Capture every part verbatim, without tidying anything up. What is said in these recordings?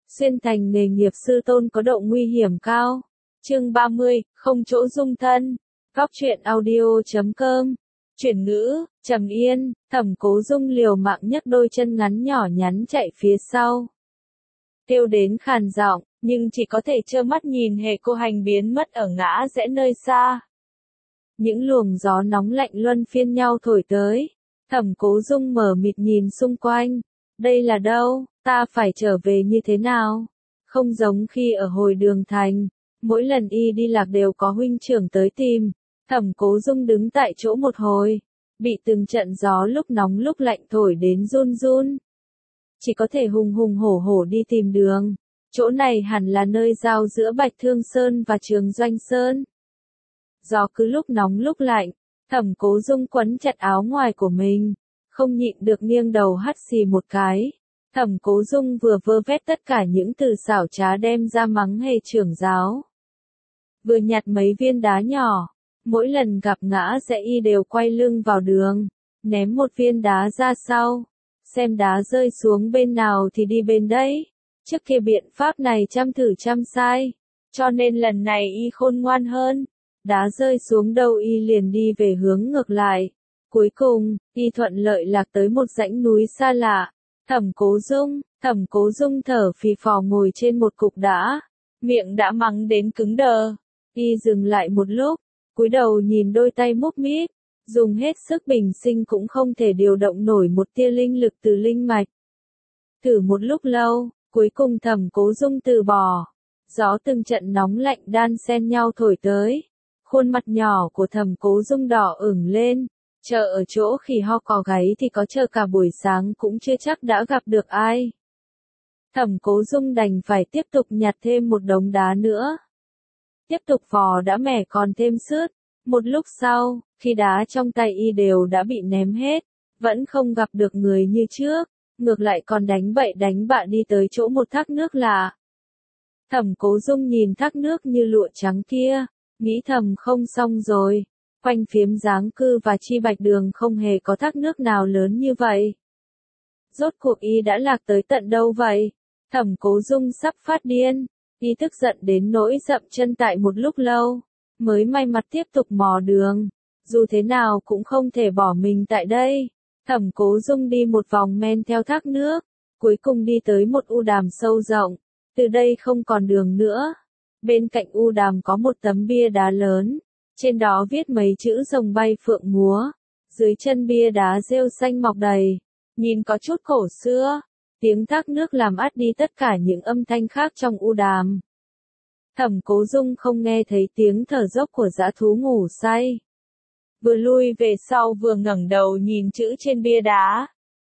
Xuyên thành nghề nghiệp sư tôn có độ nguy hiểm cao. Chương ba mươi, không chỗ dung thân. Góc truyện audio chấm com. Chuyển ngữ, Trầm Yên, Thẩm Cố Dung liều mạng nhấc đôi chân ngắn nhỏ nhắn chạy phía sau. Kêu đến khàn giọng, nhưng chỉ có thể trơ mắt nhìn Hề Cô Hành biến mất ở ngã rẽ nơi xa. Những luồng gió nóng lạnh luân phiên nhau thổi tới. Thẩm Cố Dung mở mịt nhìn xung quanh. Đây là đâu, ta phải trở về như thế nào? Không giống khi ở hồi đường thành, mỗi lần y đi lạc đều có huynh trưởng tới tìm. Thẩm Cố Dung đứng tại chỗ một hồi, bị từng trận gió lúc nóng lúc lạnh thổi đến run run. Chỉ có thể hùng hùng hổ hổ đi tìm đường. Chỗ này hẳn là nơi giao giữa Bạch Thương Sơn và Trường Doanh Sơn. Gió cứ lúc nóng lúc lạnh, Thẩm Cố Dung quấn chặt áo ngoài của mình, không nhịn được nghiêng đầu hắt xì một cái. Thẩm Cố Dung vừa vơ vét tất cả những từ xảo trá đem ra mắng Hề trưởng giáo. Vừa nhặt mấy viên đá nhỏ, mỗi lần gặp ngã rẽ y đều quay lưng vào đường, ném một viên đá ra sau, xem đá rơi xuống bên nào thì đi bên đấy. Trước kia biện pháp này trăm thử trăm sai, cho nên lần này y khôn ngoan hơn. Đá rơi xuống đâu y liền đi về hướng ngược lại. Cuối cùng, y thuận lợi lạc tới một dãy núi xa lạ. Thẩm Cố Dung, Thẩm Cố Dung thở phì phò ngồi trên một cục đá, miệng đã mắng đến cứng đờ. Y dừng lại một lúc, cúi đầu nhìn đôi tay múc mít, dùng hết sức bình sinh cũng không thể điều động nổi một tia linh lực từ linh mạch. Thử một lúc lâu, cuối cùng Thẩm Cố Dung từ bỏ. Gió từng trận nóng lạnh đan xen nhau thổi tới. Khuôn mặt nhỏ của Thẩm Cố Dung đỏ ửng lên. Chờ ở chỗ khỉ ho cò gáy thì có chờ cả buổi sáng cũng chưa chắc đã gặp được ai. Thẩm Cố Dung đành phải tiếp tục nhặt thêm một đống đá nữa. Tiếp tục vò đã mẻ còn thêm sứt. Một lúc sau, khi đá trong tay y đều đã bị ném hết, vẫn không gặp được người như trước, ngược lại còn đánh bậy đánh bạ đi tới chỗ một thác nước lạ. Thẩm Cố Dung nhìn thác nước như lụa trắng kia, nghĩ thầm không xong rồi. Quanh phiếm Giáng Cư và Chi Bạch Đường không hề có thác nước nào lớn như vậy. Rốt cuộc y đã lạc tới tận đâu vậy? Thẩm Cố Dung sắp phát điên, y tức giận đến nỗi dậm chân tại một lúc lâu, mới may mặt tiếp tục mò đường. Dù thế nào cũng không thể bỏ mình tại đây. Thẩm Cố Dung đi một vòng men theo thác nước, cuối cùng đi tới một u đàm sâu rộng. Từ đây không còn đường nữa. Bên cạnh u đàm có một tấm bia đá lớn. Trên đó viết mấy chữ rồng bay phượng múa, dưới chân bia đá rêu xanh mọc đầy, nhìn có chút cổ xưa, tiếng thác nước làm át đi tất cả những âm thanh khác trong u đàm. Thẩm Cố Dung không nghe thấy tiếng thở dốc của dã thú ngủ say. Vừa lui về sau vừa ngẩng đầu nhìn chữ trên bia đá.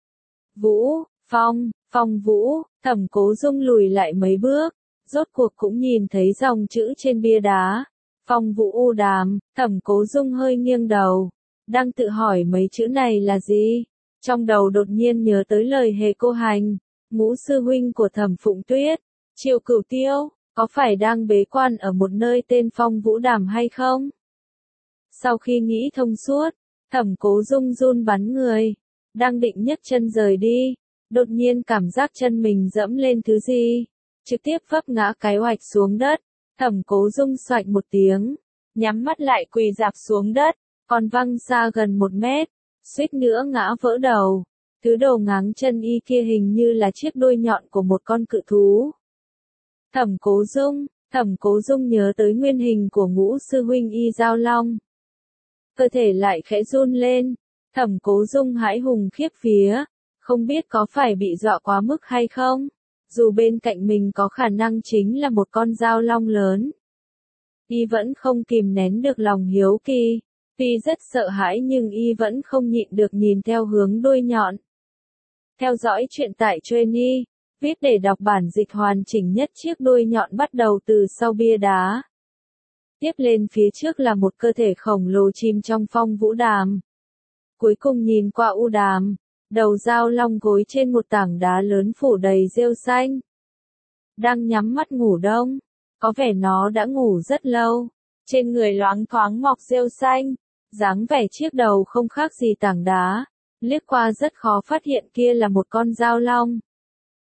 Vũ, Phong, Phong Vũ, Thẩm Cố Dung lùi lại mấy bước, rốt cuộc cũng nhìn thấy dòng chữ trên bia đá. Phong Vũ U Đàm. Thẩm Cố Dung hơi nghiêng đầu, đang tự hỏi mấy chữ này là gì. Trong đầu đột nhiên nhớ tới lời Hề Cô Hành, ngũ sư huynh của Thẩm Phụng Tuyết, Triệu Cửu Tiêu, có phải đang bế quan ở một nơi tên Phong Vũ Đàm hay không? Sau khi nghĩ thông suốt, Thẩm Cố Dung run bắn người, đang định nhấc chân rời đi, đột nhiên cảm giác chân mình dẫm lên thứ gì, trực tiếp vấp ngã cái oạch xuống đất. Thẩm Cố Dung xoạch một tiếng, nhắm mắt lại quỳ rạp xuống đất, còn văng xa gần một mét, suýt nữa ngã vỡ đầu. Thứ đầu ngáng chân y kia hình như là chiếc đuôi nhọn của một con cự thú. Thẩm Cố Dung, Thẩm Cố Dung nhớ tới nguyên hình của ngũ sư huynh y Giao Long. Cơ thể lại khẽ run lên, Thẩm Cố Dung hãi hùng khiếp vía, không biết có phải bị dọa quá mức hay không. Dù bên cạnh mình có khả năng chính là một con dao long lớn. Y vẫn không kìm nén được lòng hiếu kỳ. Tuy rất sợ hãi nhưng y vẫn không nhịn được nhìn theo hướng đuôi nhọn. Theo dõi chuyện tại Trainee, viết để đọc bản dịch hoàn chỉnh nhất. Chiếc đuôi nhọn bắt đầu từ sau bia đá. Tiếp lên phía trước là một cơ thể khổng lồ chìm trong Phong Vũ Đàm. Cuối cùng nhìn qua u đàm. Đầu dao long gối trên một tảng đá lớn phủ đầy rêu xanh. Đang nhắm mắt ngủ đông. Có vẻ nó đã ngủ rất lâu. Trên người loáng thoáng mọc rêu xanh. Dáng vẻ chiếc đầu không khác gì tảng đá. Liếc qua rất khó phát hiện kia là một con dao long.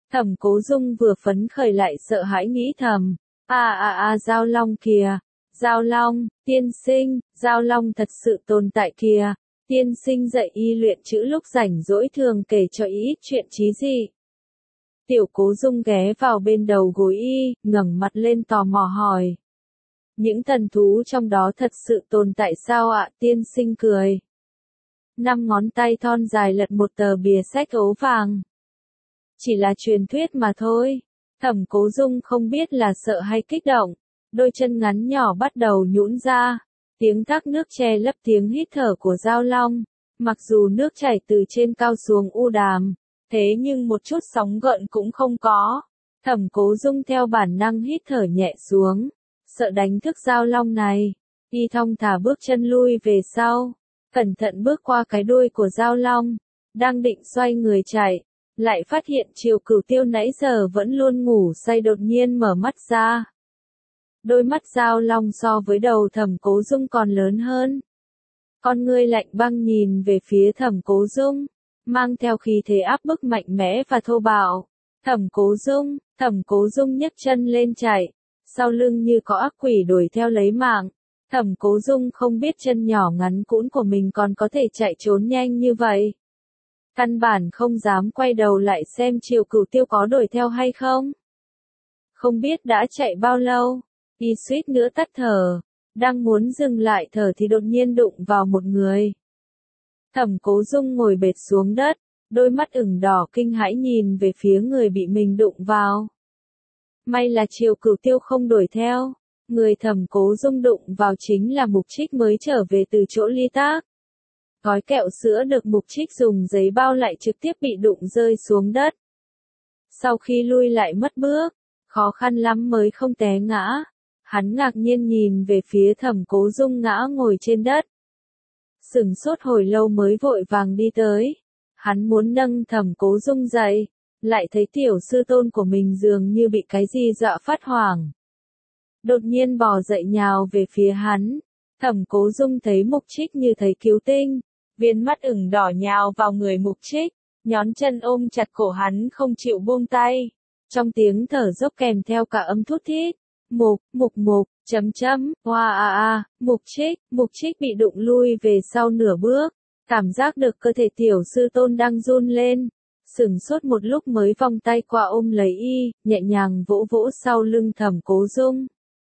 Thẩm Cố Dung vừa phấn khởi lại sợ hãi nghĩ thầm, a a a Giao Long kìa, Giao Long, tiên sinh, Giao Long thật sự tồn tại kìa, tiên sinh dạy y luyện chữ lúc rảnh rỗi thường kể cho y ít chuyện trí gì. Tiểu Cố Dung ghé vào bên đầu gối y, ngẩng mặt lên tò mò hỏi. Những thần thú trong đó thật sự tồn tại sao ạ? Tiên sinh cười. Năm ngón tay thon dài lật một tờ bìa sách ố vàng. Chỉ là truyền thuyết mà thôi. Thẩm Cố Dung không biết là sợ hay kích động. Đôi chân ngắn nhỏ bắt đầu nhũn ra. Tiếng thác nước che lấp tiếng hít thở của Giao Long. Mặc dù nước chảy từ trên cao xuống u đàm, thế nhưng một chút sóng gợn cũng không có. Thẩm Cố Dung theo bản năng hít thở nhẹ xuống. Sợ đánh thức Giao Long này. Y thong thả bước chân lui về sau. Cẩn thận bước qua cái đuôi của Giao Long. Đang định xoay người chạy. Lại phát hiện Triều Cửu Tiêu nãy giờ vẫn luôn ngủ say đột nhiên mở mắt ra. Đôi mắt Giao Long so với đầu Thẩm Cố Dung còn lớn hơn. Con ngươi lạnh băng nhìn về phía Thẩm Cố Dung, mang theo khí thế áp bức mạnh mẽ và thô bạo. Thẩm Cố Dung, Thẩm Cố Dung nhấc chân lên chạy, sau lưng như có ác quỷ đuổi theo lấy mạng. Thẩm Cố Dung không biết chân nhỏ ngắn cũn của mình còn có thể chạy trốn nhanh như vậy. Căn bản không dám quay đầu lại xem Triều Cửu Tiêu có đuổi theo hay không. Không biết đã chạy bao lâu, y suýt nữa tắt thở, đang muốn dừng lại thở thì đột nhiên đụng vào một người. Thẩm Cố Dung ngồi bệt xuống đất, đôi mắt ửng đỏ kinh hãi nhìn về phía người bị mình đụng vào. May là Triều Cửu Tiêu không đuổi theo, người Thẩm Cố Dung đụng vào chính là Mục Trích mới trở về từ chỗ ly tác. Gói kẹo sữa được Mục Trích dùng giấy bao lại trực tiếp bị đụng rơi xuống đất. Sau khi lui lại mất bước, khó khăn lắm mới không té ngã. Hắn ngạc nhiên nhìn về phía Thẩm Cố Dung ngã ngồi trên đất. Sửng sốt hồi lâu mới vội vàng đi tới. Hắn muốn nâng Thẩm Cố Dung dậy, lại thấy tiểu sư tôn của mình dường như bị cái gì dọa phát hoảng. Đột nhiên bò dậy nhào về phía hắn. Thẩm Cố Dung thấy Mục Trích như thấy cứu tinh, viên mắt ửng đỏ nhào vào người Mục Trích, nhón chân ôm chặt cổ hắn không chịu buông tay. Trong tiếng thở dốc kèm theo cả âm thút thít. Mục, mục mục, chấm chấm, hoa a a, Mục Trích, Mục Trích bị đụng lui về sau nửa bước, cảm giác được cơ thể tiểu sư tôn đang run lên, sửng sốt một lúc mới vòng tay qua ôm lấy y, nhẹ nhàng vỗ vỗ sau lưng Thẩm Cố Dung.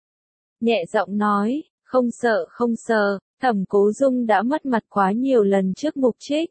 Nhẹ giọng nói, không sợ không sợ, Thẩm Cố Dung đã mất mặt quá nhiều lần trước Mục Trích.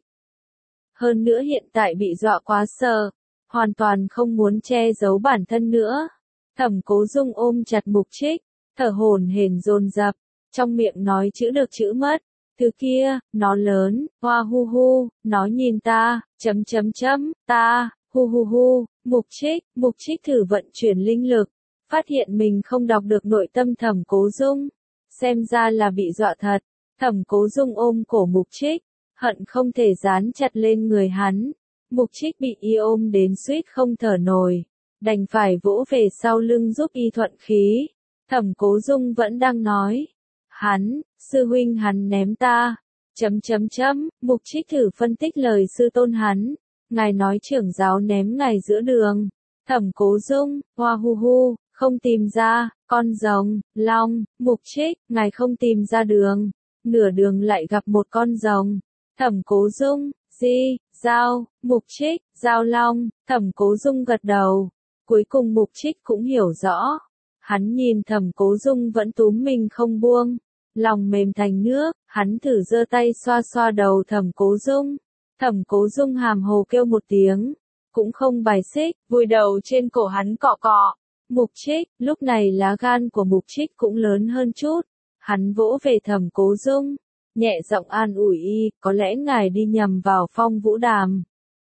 Hơn nữa hiện tại bị dọa quá sợ, hoàn toàn không muốn che giấu bản thân nữa. Thẩm Cố Dung ôm chặt Mục Trích, thở hổn hển dồn dập, trong miệng nói chữ được chữ mất. Thứ kia, nó lớn, hoa hu hu, nó nhìn ta, chấm chấm chấm, ta, hu hu hu, Mục Trích, Mục Trích thử vận chuyển linh lực, phát hiện mình không đọc được nội tâm Thẩm Cố Dung, xem ra là bị dọa thật. Thẩm Cố Dung ôm cổ Mục Trích, hận không thể dán chặt lên người hắn. Mục Trích bị y ôm đến suýt không thở nổi, đành phải vỗ về sau lưng giúp y thuận khí. Thẩm Cố Dung vẫn đang nói, hắn, sư huynh hắn ném ta, chấm chấm chấm, Mục Trích thử phân tích lời sư tôn hắn, ngài nói trưởng giáo ném ngài giữa đường. Thẩm Cố Dung, hoa hu hu, không tìm ra, con rồng, long, Mục Trích, ngài không tìm ra đường, nửa đường lại gặp một con rồng. Thẩm Cố Dung, di, Giao, Mục Trích, Giao Long, Thẩm Cố Dung gật đầu, cuối cùng Mục Trích cũng hiểu rõ. Hắn nhìn Thẩm Cố Dung vẫn túm mình không buông, lòng mềm thành nước, hắn thử giơ tay xoa xoa đầu Thẩm Cố Dung. Thẩm Cố Dung hàm hồ kêu một tiếng, cũng không bài xích, vùi đầu trên cổ hắn cọ cọ. Mục Trích, lúc này lá gan của Mục Trích cũng lớn hơn chút, hắn vỗ về Thẩm Cố Dung, nhẹ giọng an ủi y, có lẽ ngài đi nhầm vào Phong Vũ Đàm.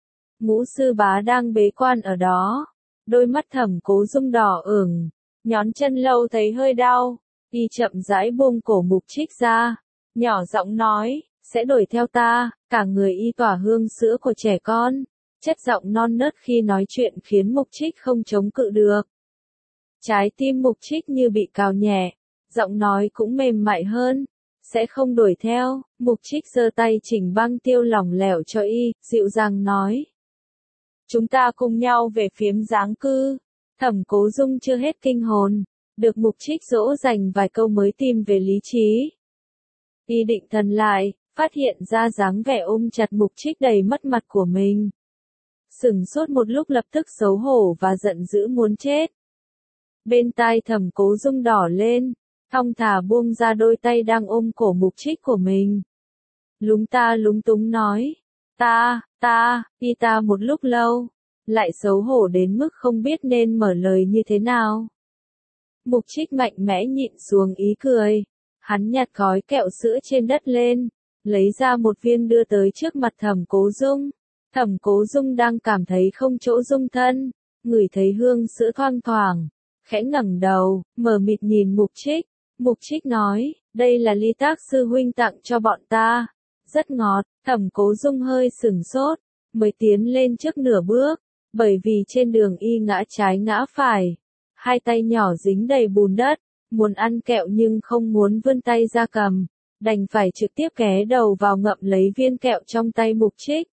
Ngũ sư bá đang bế quan ở đó, đôi mắt Thẩm Cố Dung đỏ ửng, nhón chân lâu thấy hơi đau, y chậm rãi buông cổ Mục Trích ra, nhỏ giọng nói, sẽ đuổi theo ta, cả người y tỏa hương sữa của trẻ con, chất giọng non nớt khi nói chuyện khiến Mục Trích không chống cự được. Trái tim Mục Trích như bị cào nhẹ, giọng nói cũng mềm mại hơn, sẽ không đuổi theo. Mục Trích giơ tay chỉnh băng tiêu lỏng lẻo cho y, dịu dàng nói. chúng ta cùng nhau về phiếm giáng cư. Thẩm Cố Dung chưa hết kinh hồn, được Mục Trích dỗ dành vài câu mới tìm về lý trí. Y định thần lại, phát hiện ra dáng vẻ ôm chặt Mục Trích đầy mất mặt của mình. Sửng sốt một lúc lập tức xấu hổ và giận dữ muốn chết. Bên tai Thẩm Cố Dung đỏ lên, thong thả buông ra đôi tay đang ôm cổ Mục Trích của mình. Lúng ta lúng túng nói, ta, ta, y ta một lúc lâu, lại xấu hổ đến mức không biết nên mở lời như thế nào. Mục Trích mạnh mẽ nhịn xuống ý cười, hắn nhặt gói kẹo sữa trên đất lên, lấy ra một viên đưa tới trước mặt Thẩm Cố Dung. Thẩm Cố Dung đang cảm thấy không chỗ dung thân, ngửi thấy hương sữa thoang thoảng, khẽ ngẩng đầu, mờ mịt nhìn Mục Trích. Mục Trích nói, đây là ly Tác sư huynh tặng cho bọn ta, rất ngọt. Thẩm Cố Dung hơi sửng sốt, mới tiến lên trước nửa bước, bởi vì trên đường y ngã trái ngã phải, hai tay nhỏ dính đầy bùn đất, muốn ăn kẹo nhưng không muốn vươn tay ra cầm, đành phải trực tiếp ghé đầu vào ngậm lấy viên kẹo trong tay Mục Trích.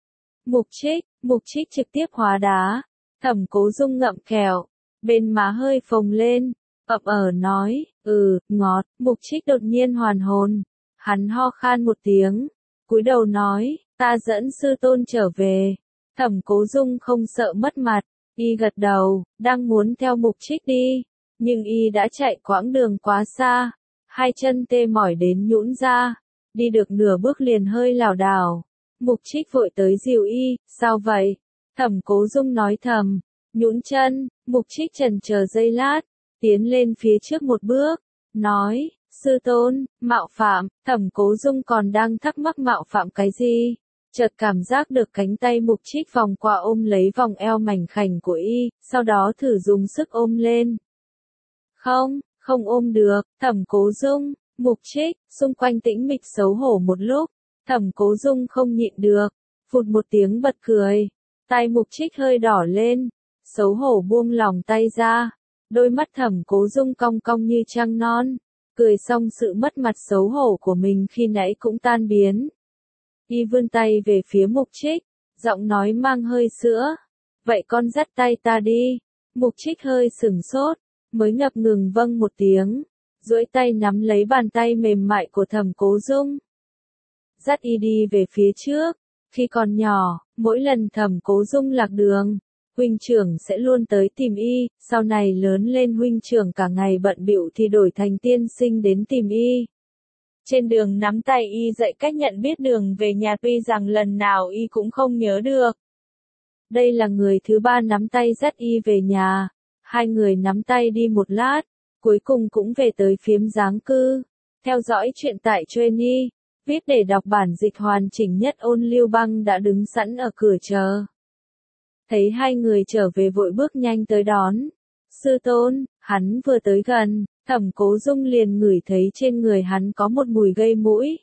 Mục Trích, Mục Trích trực tiếp hóa đá, Thẩm Cố Dung ngậm kẹo, bên má hơi phồng lên, ậm ờ nói, ừ, ngọt. Mục Trích đột nhiên hoàn hồn, hắn ho khan một tiếng, cúi đầu nói, ta dẫn sư tôn trở về. Thẩm Cố Dung không sợ mất mặt, y gật đầu, đang muốn theo Mục Trích đi, nhưng y đã chạy quãng đường quá xa, hai chân tê mỏi đến nhũn ra, đi được nửa bước liền hơi lảo đảo. Mục Trích vội tới dìu y, sao vậy? Thẩm Cố Dung nói thầm, nhũn chân. Mục Trích chần chờ giây lát, tiến lên phía trước một bước, nói, sư tôn, mạo phạm. Thẩm Cố Dung còn đang thắc mắc mạo phạm cái gì, chợt cảm giác được cánh tay Mục Trích vòng qua ôm lấy vòng eo mảnh khảnh của y, sau đó thử dùng sức ôm lên. Không, không ôm được. Thẩm Cố Dung, Mục Trích, xung quanh tĩnh mịch xấu hổ một lúc, Thẩm Cố Dung không nhịn được, phụt một tiếng bật cười, tay Mục Trích hơi đỏ lên, xấu hổ buông lòng tay ra, đôi mắt Thẩm Cố Dung cong cong như trăng non, cười xong sự mất mặt xấu hổ của mình khi nãy cũng tan biến. Y vươn tay về phía Mục Trích, giọng nói mang hơi sữa, vậy con dắt tay ta đi. Mục Trích hơi sửng sốt, mới ngập ngừng vâng một tiếng, duỗi tay nắm lấy bàn tay mềm mại của Thẩm Cố Dung. Dắt y đi về phía trước, khi còn nhỏ, mỗi lần Thẩm Cố Dung lạc đường, huynh trưởng sẽ luôn tới tìm y, sau này lớn lên huynh trưởng cả ngày bận bịu thì đổi thành tiên sinh đến tìm y. Trên đường nắm tay y dạy cách nhận biết đường về nhà tuy rằng lần nào y cũng không nhớ được. Đây là người thứ ba nắm tay dắt y về nhà, hai người nắm tay đi một lát, cuối cùng cũng về tới phiếm giáng cư. Theo dõi chuyện tại Trainee, viết để đọc bản dịch hoàn chỉnh nhất. Ôn Lưu Băng đã đứng sẵn ở cửa chờ. Thấy hai người trở về vội bước nhanh tới đón. Sư tôn, hắn vừa tới gần, Thẩm Cố Dung liền ngửi thấy trên người hắn có một mùi gây mũi.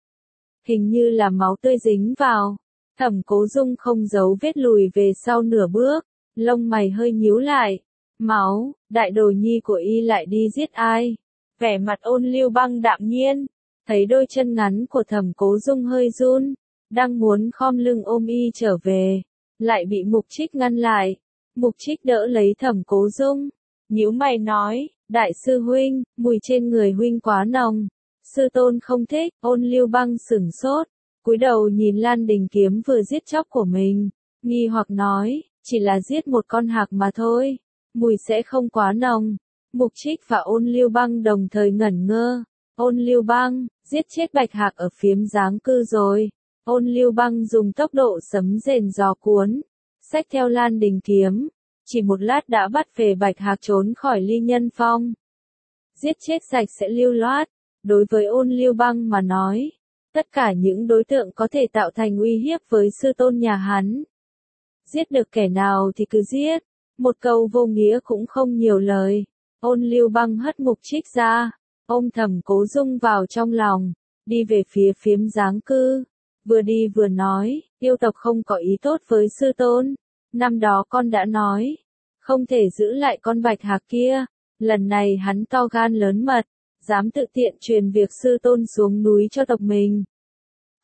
Hình như là máu tươi dính vào. Thẩm Cố Dung không giấu vết lùi về sau nửa bước, lông mày hơi nhíu lại. Máu, đại đồ nhi của y lại đi giết ai? Vẻ mặt Ôn Lưu Băng đạm nhiên, thấy đôi chân ngắn của Thẩm Cố Dung hơi run, đang muốn khom lưng ôm y trở về, lại bị Mục Trích ngăn lại. Mục Trích đỡ lấy Thẩm Cố Dung, nhíu mày nói, đại sư huynh, mùi trên người huynh quá nồng, sư tôn không thích. Ôn Lưu Băng sửng sốt, cúi đầu nhìn Lan Đình Kiếm vừa giết chóc của mình, nghi hoặc nói, chỉ là giết một con hạc mà thôi, mùi sẽ không quá nồng. Mục Trích và Ôn Lưu Băng đồng thời ngẩn ngơ. Ôn Lưu Băng, giết chết bạch hạc ở phiếm giáng cư rồi. Ôn Lưu Băng dùng tốc độ sấm rền gió cuốn, xách theo Lan Đình Kiếm, chỉ một lát đã bắt về bạch hạc trốn khỏi Ly Nhân Phong. Giết chết sạch sẽ lưu loát, đối với Ôn Lưu Băng mà nói, tất cả những đối tượng có thể tạo thành uy hiếp với sư tôn nhà hắn. Giết được kẻ nào thì cứ giết, một câu vô nghĩa cũng không nhiều lời. Ôn Lưu Băng hất Mục Trích ra, ôm Thẩm Cố Dung vào trong lòng, đi về phía phiếm giáng cư, vừa đi vừa nói, yêu tộc không có ý tốt với sư tôn, năm đó con đã nói, không thể giữ lại con bạch hạc kia, lần này hắn to gan lớn mật, dám tự tiện truyền việc sư tôn xuống núi cho tộc mình.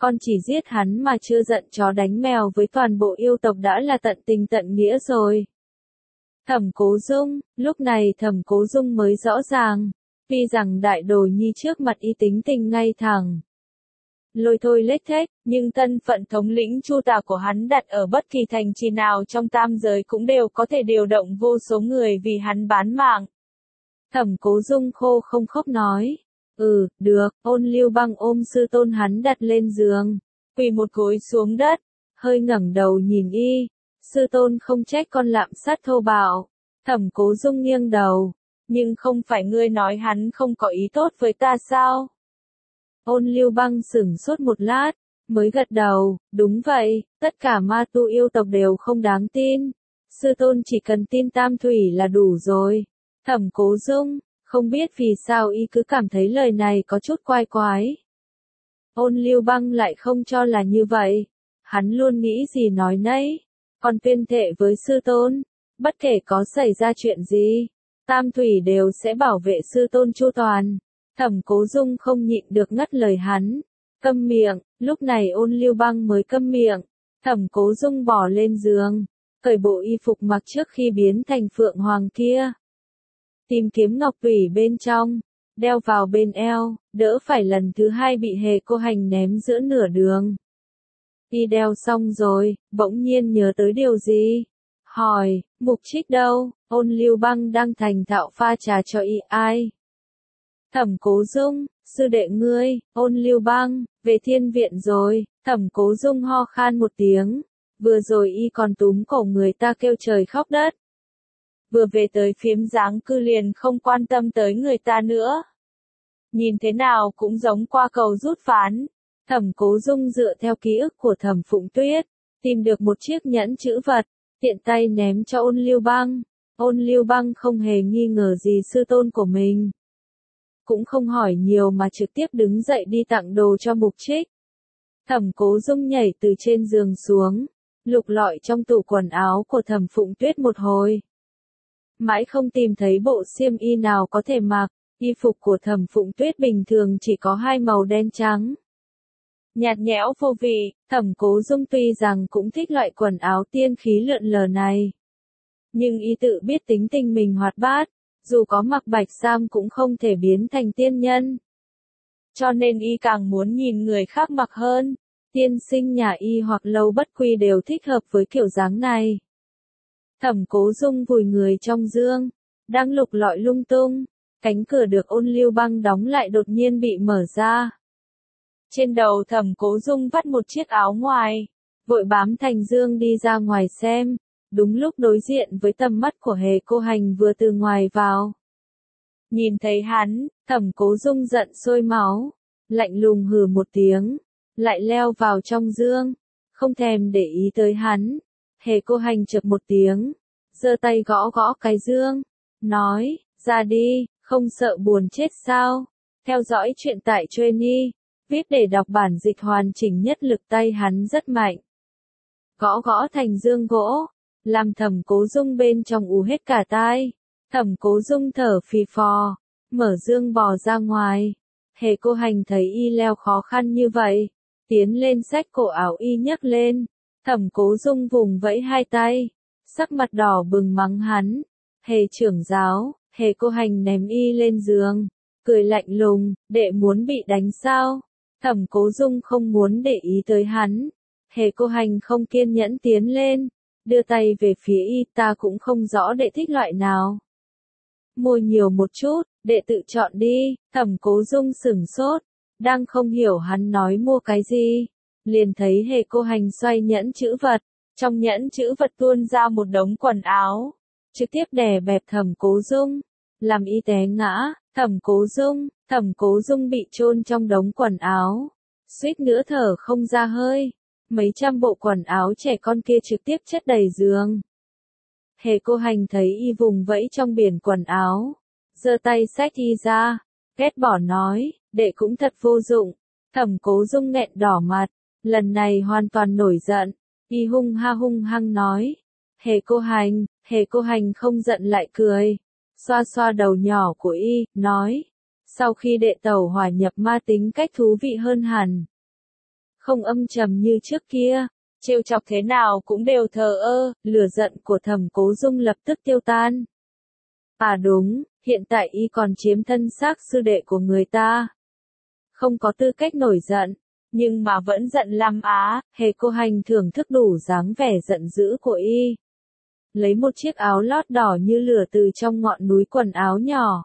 con chỉ giết hắn mà chưa giận chó đánh mèo với toàn bộ yêu tộc đã là tận tình tận nghĩa rồi. Thẩm Cố Dung, lúc này Thẩm Cố Dung mới rõ ràng, tuy rằng Đại Đồ Nhi trước mặt y tính tình ngay thẳng, lôi thôi lết thết, nhưng thân phận thống lĩnh Chu tả của hắn đặt ở bất kỳ thành trì nào trong tam giới cũng đều có thể điều động vô số người vì hắn bán mạng. Thẩm Cố Dung khô không khóc nói, ừ, được, Ôn Lưu Băng ôm sư tôn hắn đặt lên giường, quỳ một gối xuống đất, hơi ngẩng đầu nhìn y, sư tôn không trách con lạm sát thô bạo. Thẩm Cố Dung nghiêng đầu, nhưng không phải ngươi nói hắn không có ý tốt với ta sao? Ôn Lưu Băng sửng sốt một lát, mới gật đầu, đúng vậy, tất cả ma tu yêu tộc đều không đáng tin. Sư tôn chỉ cần tin Tam Thủy là đủ rồi. Thẩm Cố Dung, không biết vì sao y cứ cảm thấy lời này có chút quái quái. Ôn Lưu Băng lại không cho là như vậy. Hắn luôn nghĩ gì nói nấy, còn tuyên thệ với sư tôn, bất kể có xảy ra chuyện gì, Tam Thủy đều sẽ bảo vệ sư tôn chu toàn. Thẩm Cố Dung không nhịn được ngắt lời hắn, câm miệng. Lúc này Ôn Lưu Băng mới câm miệng. Thẩm Cố Dung bỏ lên giường, cởi bộ y phục mặc trước khi biến thành Phượng Hoàng kia, tìm kiếm ngọc tủy bên trong, đeo vào bên eo, đỡ phải lần thứ hai bị Hề Cô Hành ném giữa nửa đường. Y đeo xong rồi, bỗng nhiên nhớ tới điều gì, hỏi, Mục Trích đâu? Ôn Lưu Băng đang thành thạo pha trà cho y. Ai? Thẩm Cố Dung, sư đệ ngươi. Ôn Lưu Băng, về thiên viện rồi. Thẩm Cố Dung ho khan một tiếng, vừa rồi y còn túm cổ người ta kêu trời khóc đất, vừa về tới phiếm dáng cư liền không quan tâm tới người ta nữa. Nhìn thế nào cũng giống qua cầu rút ván. Thẩm Cố Dung dựa theo ký ức của Thẩm Phụng Tuyết, tìm được một chiếc nhẫn chữ vật, tiện tay ném cho Ôn Lưu Băng. Ôn Lưu Băng không hề nghi ngờ gì sư tôn của mình, cũng không hỏi nhiều mà trực tiếp đứng dậy đi tặng đồ cho Mục Trích. Thẩm Cố Dung nhảy từ trên giường xuống, lục lọi trong tủ quần áo của Thẩm Phụng Tuyết một hồi, mãi không tìm thấy bộ xiêm y nào có thể mặc. Y phục của Thẩm Phụng Tuyết bình thường chỉ có hai màu đen trắng, nhạt nhẽo vô vị. Thẩm Cố Dung tuy rằng cũng thích loại quần áo tiên khí lượn lờ này, nhưng y tự biết tính tình mình hoạt bát, dù có mặc bạch sam cũng không thể biến thành tiên nhân. Cho nên y càng muốn nhìn người khác mặc hơn. Tiên sinh nhà y hoặc Lâu Bất Quy đều thích hợp với kiểu dáng này. Thẩm Cố Dung vùi người trong giường, đang lục lọi lung tung, cánh cửa được Ôn Lưu Băng đóng lại đột nhiên bị mở ra. Trên đầu Thẩm Cố Dung vắt một chiếc áo ngoài, vội bám thành dương đi ra ngoài xem. Đúng lúc đối diện với tầm mắt của Hề Cô Hành vừa từ ngoài vào. Nhìn thấy hắn, Thẩm Cố Dung giận sôi máu, lạnh lùng hừ một tiếng, lại leo vào trong giường, không thèm để ý tới hắn. Hề Cô Hành chợp một tiếng, giơ tay gõ gõ cái giường, nói, ra đi, không sợ buồn chết sao? Theo dõi chuyện tại Trainee, viết để đọc bản dịch hoàn chỉnh nhất. Lực tay hắn rất mạnh, gõ gõ thành giường gỗ, làm Thẩm Cố Dung bên trong ù hết cả tai. Thẩm Cố Dung thở phì phò, mở giường bò ra ngoài. Hề Cô Hành thấy y leo khó khăn như vậy, tiến lên xách cổ áo y nhấc lên. Thẩm Cố Dung vùng vẫy hai tay, sắc mặt đỏ bừng mắng hắn, Hề trưởng giáo. Hề Cô Hành ném y lên giường, cười lạnh lùng, đệ muốn bị đánh sao? Thẩm Cố Dung không muốn để ý tới hắn. Hề Cô Hành không kiên nhẫn tiến lên, đưa tay về phía y, ta cũng không rõ đệ thích loại nào. Mua nhiều một chút, đệ tự chọn đi. Thẩm Cố Dung sửng sốt, đang không hiểu hắn nói mua cái gì, liền thấy Hề Cô Hành xoay nhẫn chữ vật, trong nhẫn chữ vật tuôn ra một đống quần áo, trực tiếp đè bẹp Thẩm Cố Dung, làm y té ngã. Thẩm Cố Dung, Thẩm Cố Dung bị chôn trong đống quần áo, suýt nữa thở không ra hơi. Mấy trăm bộ quần áo trẻ con kia trực tiếp chất đầy giường. Hề Cô Hành thấy y vùng vẫy trong biển quần áo, giơ tay xách y ra, ghét bỏ nói, đệ cũng thật vô dụng. Thẩm Cố Dung nghẹn đỏ mặt, lần này hoàn toàn nổi giận, y hung ha hung hăng nói, Hề Cô Hành. Hề Cô Hành không giận lại cười, xoa xoa đầu nhỏ của y, nói, sau khi đệ tẩu hỏa nhập ma tính cách thú vị hơn hẳn. không âm trầm như trước kia, trêu chọc thế nào cũng đều thờ ơ, lửa giận của Thẩm Cố Dung lập tức tiêu tan. À đúng, hiện tại y còn chiếm thân xác sư đệ của người ta. Không có tư cách nổi giận, nhưng mà vẫn giận lắm á, Hề Cô Hành thưởng thức đủ dáng vẻ giận dữ của y. Lấy một chiếc áo lót đỏ như lửa từ trong ngọn núi quần áo nhỏ,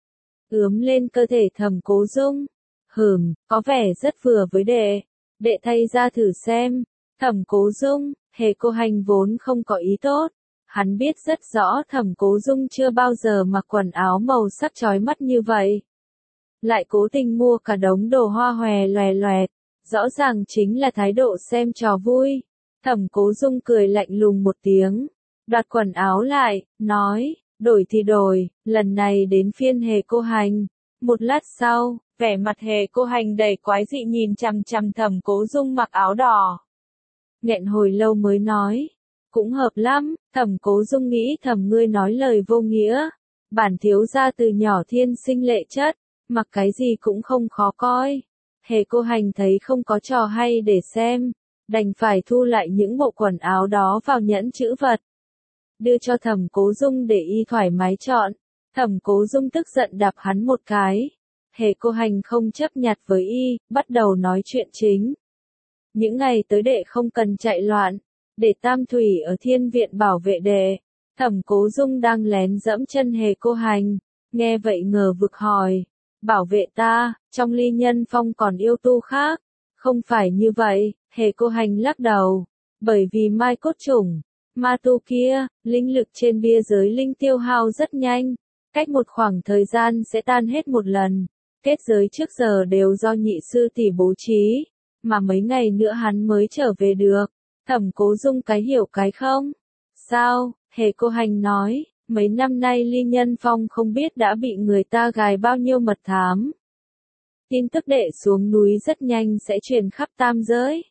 ướm lên cơ thể Thẩm Cố Dung. Hừm, có vẻ rất vừa với đệ. Đệ thay ra thử xem. Thẩm Cố Dung, Hề Cô Hành vốn không có ý tốt. Hắn biết rất rõ Thẩm Cố Dung chưa bao giờ mặc quần áo màu sắc chói mắt như vậy. Lại cố tình mua cả đống đồ hoa hòe loè loẹt. Rõ ràng chính là thái độ xem trò vui. Thẩm Cố Dung cười lạnh lùng một tiếng. Đoạt quần áo lại, nói, đổi thì đổi, lần này đến phiên Hề Cô Hành. Một lát sau, vẻ mặt Hề Cô Hành đầy quái dị nhìn chằm chằm Thẩm Cố Dung mặc áo đỏ. Nghẹn hồi lâu mới nói, cũng hợp lắm. Thẩm Cố Dung nghĩ thầm, ngươi nói lời vô nghĩa. Bản thiếu gia từ nhỏ thiên sinh lệ chất, mặc cái gì cũng không khó coi. Hề Cô Hành thấy không có trò hay để xem, đành phải thu lại những bộ quần áo đó vào nhẫn trữ vật, đưa cho Thẩm Cố Dung để y thoải mái chọn. Thẩm Cố Dung tức giận đạp hắn một cái. Hề Cô Hành không chấp nhặt với y, bắt đầu nói chuyện chính. Những ngày tới đệ không cần chạy loạn, để Tam Thủy ở Thiên Viện bảo vệ đệ. Thẩm Cố Dung đang lén dẫm chân Hề Cô Hành, nghe vậy ngờ vực hỏi, bảo vệ ta, trong Ly Nhân Phong còn yêu tu khác? Không phải như vậy, Hề Cô Hành lắc đầu, bởi vì mai cốt chủng, ma tu kia, linh lực trên bia giới linh tiêu hao rất nhanh, cách một khoảng thời gian sẽ tan hết một lần. Kết giới trước giờ đều do nhị sư tỷ bố trí, mà mấy ngày nữa hắn mới trở về được. Thẩm Cố Dung cái hiểu cái không? Sao? Hề Cô Hành nói, mấy năm nay Ly Nhân Phong không biết đã bị người ta gài bao nhiêu mật thám. Tin tức đệ xuống núi rất nhanh sẽ truyền khắp tam giới.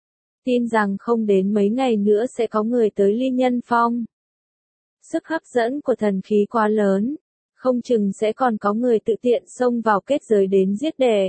Tin rằng không đến mấy ngày nữa sẽ có người tới Ly Nhân Phong. Sức hấp dẫn của thần khí quá lớn, không chừng sẽ còn có người tự tiện xông vào kết giới đến giết đệ.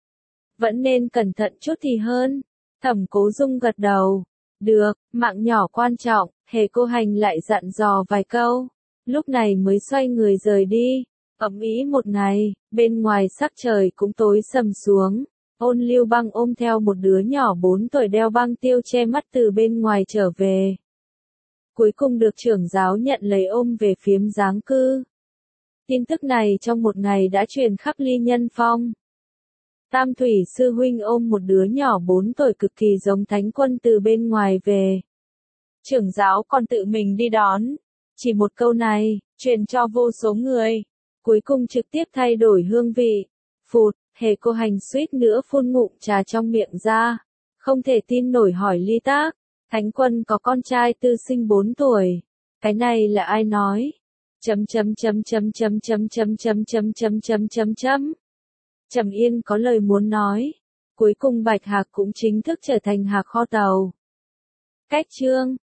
Vẫn nên cẩn thận chút thì hơn. Thẩm Cố Dung gật đầu. Được, mạng nhỏ quan trọng. Hề Cô Hành lại dặn dò vài câu, lúc này mới xoay người rời đi. Ầm ĩ một ngày, bên ngoài sắc trời cũng tối sầm xuống. Ôn Lưu Băng ôm theo một đứa nhỏ bốn tuổi đeo băng tiêu che mắt từ bên ngoài trở về. Cuối cùng được trưởng giáo nhận lấy ôm về phiếm giáng cư. Tin tức này trong một ngày đã truyền khắp Ly Nhân Phong. Tam Thủy sư huynh ôm một đứa nhỏ bốn tuổi cực kỳ giống thánh quân từ bên ngoài về. Trưởng giáo còn tự mình đi đón. Chỉ một câu này, truyền cho vô số người. Cuối cùng trực tiếp thay đổi hương vị. Phụt, Hề Cô Hành suýt nữa phun ngụm trà trong miệng ra. Không thể tin nổi hỏi Ly Tác. Thánh quân có con trai tư sinh bốn tuổi. Cái này là ai nói? Chấm chấm chấm chấm chấm chấm chấm chấm chấm chấm chấm chấm chấm. Trầm Yên có lời muốn nói. Cuối cùng Bạch Hạc cũng chính thức trở thành Hạc Kho Tàu. Cách chương